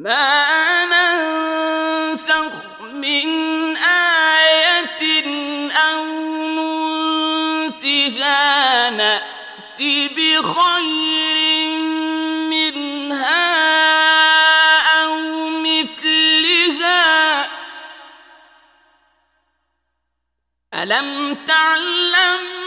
ما ننسخ من آية أو ننسها نأت بخير منها أو مثلها ألم تعلم